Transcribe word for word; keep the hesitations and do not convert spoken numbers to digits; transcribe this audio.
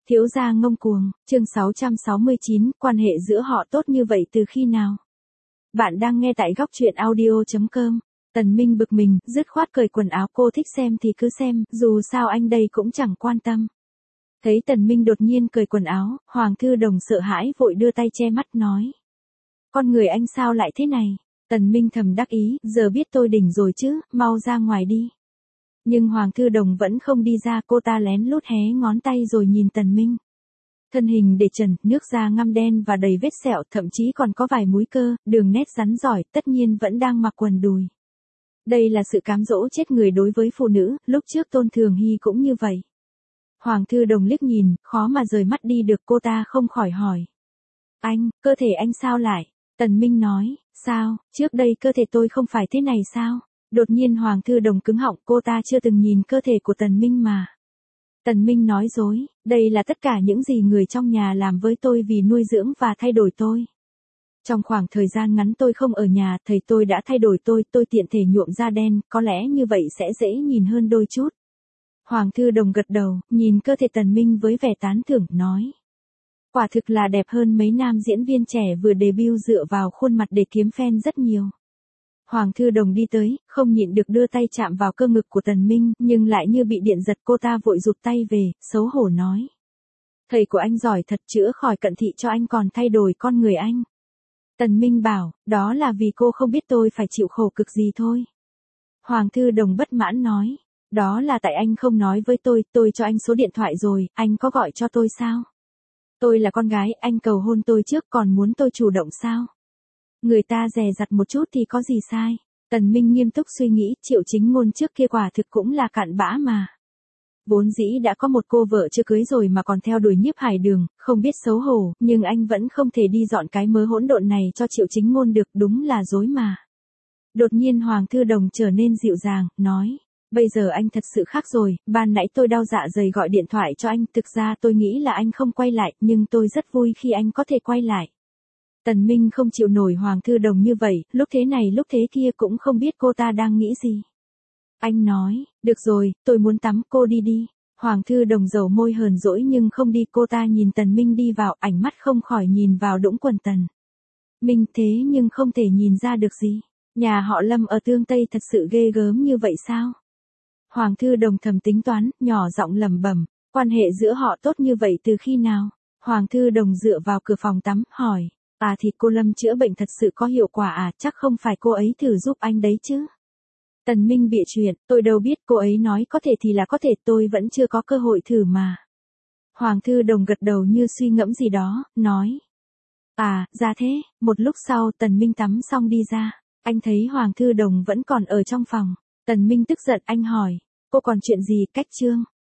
Thiếu gia ngông cuồng, chương sáu trăm sáu mươi chín, quan hệ giữa họ tốt như vậy từ khi nào? Bạn đang nghe tại góc truyện audio chấm com. Tần Minh bực mình, dứt khoát cởi quần áo, cô thích xem thì cứ xem, dù sao anh đây cũng chẳng quan tâm. Thấy Tần Minh đột nhiên cởi quần áo, Hoàng Thư Đồng sợ hãi vội đưa tay che mắt nói. Con người anh sao lại thế này? Tần Minh thầm đắc ý, giờ biết tôi đỉnh rồi chứ, mau ra ngoài đi. Nhưng Hoàng Thư Đồng vẫn không đi ra, cô ta lén lút hé ngón tay rồi nhìn Tần Minh. Thân hình để trần, nước da ngăm đen và đầy vết sẹo, thậm chí còn có vài múi cơ, đường nét rắn giỏi, tất nhiên vẫn đang mặc quần đùi. Đây là sự cám dỗ chết người đối với phụ nữ, lúc trước Tôn Thường Hy cũng như vậy. Hoàng Thư Đồng liếc nhìn, khó mà rời mắt đi được, cô ta không khỏi hỏi. Anh, cơ thể anh sao lại? Tần Minh nói, sao, trước đây cơ thể tôi không phải thế này sao? Đột nhiên Hoàng Thư Đồng cứng họng, cô ta chưa từng nhìn cơ thể của Tần Minh mà. Tần Minh nói dối, đây là tất cả những gì người trong nhà làm với tôi vì nuôi dưỡng và thay đổi tôi. Trong khoảng thời gian ngắn tôi không ở nhà, thầy tôi đã thay đổi tôi, tôi tiện thể nhuộm da đen, có lẽ như vậy sẽ dễ nhìn hơn đôi chút. Hoàng Thư Đồng gật đầu, nhìn cơ thể Tần Minh với vẻ tán thưởng, nói. Quả thực là đẹp hơn mấy nam diễn viên trẻ vừa debut dựa vào khuôn mặt để kiếm fan rất nhiều. Hoàng Thư Đồng đi tới, không nhịn được đưa tay chạm vào cơ ngực của Tần Minh, nhưng lại như bị điện giật, cô ta vội rụt tay về, xấu hổ nói. Thầy của anh giỏi thật, chữa khỏi cận thị cho anh còn thay đổi con người anh. Tần Minh bảo, đó là vì cô không biết tôi phải chịu khổ cực gì thôi. Hoàng Thư Đồng bất mãn nói, đó là tại anh không nói với tôi, tôi cho anh số điện thoại rồi, anh có gọi cho tôi sao? Tôi là con gái, anh cầu hôn tôi trước còn muốn tôi chủ động sao? Người ta dè dặt một chút thì có gì sai. Tần Minh nghiêm túc suy nghĩ, Triệu Chính Ngôn trước kia quả thực cũng là cặn bã mà. Vốn dĩ đã có một cô vợ chưa cưới rồi mà còn theo đuổi Nhiếp Hải Đường, không biết xấu hổ, nhưng anh vẫn không thể đi dọn cái mớ hỗn độn này cho Triệu Chính Ngôn được, đúng là dối mà. Đột nhiên Hoàng Thư Đồng trở nên dịu dàng, nói. Bây giờ anh thật sự khác rồi, ban nãy tôi đau dạ dày gọi điện thoại cho anh, thực ra tôi nghĩ là anh không quay lại, nhưng tôi rất vui khi anh có thể quay lại. Tần Minh không chịu nổi Hoàng Thư Đồng như vậy, lúc thế này lúc thế kia cũng không biết cô ta đang nghĩ gì. Anh nói, được rồi, tôi muốn tắm, cô đi đi. Hoàng Thư Đồng dầu môi hờn dỗi nhưng không đi, cô ta nhìn Tần Minh đi vào, ánh mắt không khỏi nhìn vào đũng quần Tần Minh, thế nhưng không thể nhìn ra được gì. Nhà họ Lâm ở Tương Tây thật sự ghê gớm như vậy sao? Hoàng Thư Đồng thầm tính toán, nhỏ giọng lẩm bẩm, quan hệ giữa họ tốt như vậy từ khi nào? Hoàng Thư Đồng dựa vào cửa phòng tắm, hỏi. À thì cô Lâm chữa bệnh thật sự có hiệu quả à, chắc không phải cô ấy thử giúp anh đấy chứ. Tần Minh bịa chuyện, tôi đâu biết, cô ấy nói có thể thì là có thể, tôi vẫn chưa có cơ hội thử mà. Hoàng Thư Đồng gật đầu như suy ngẫm gì đó, nói. À, ra thế, một lúc sau Tần Minh tắm xong đi ra, anh thấy Hoàng Thư Đồng vẫn còn ở trong phòng. Tần Minh tức giận, anh hỏi, cô còn chuyện gì, cách chương?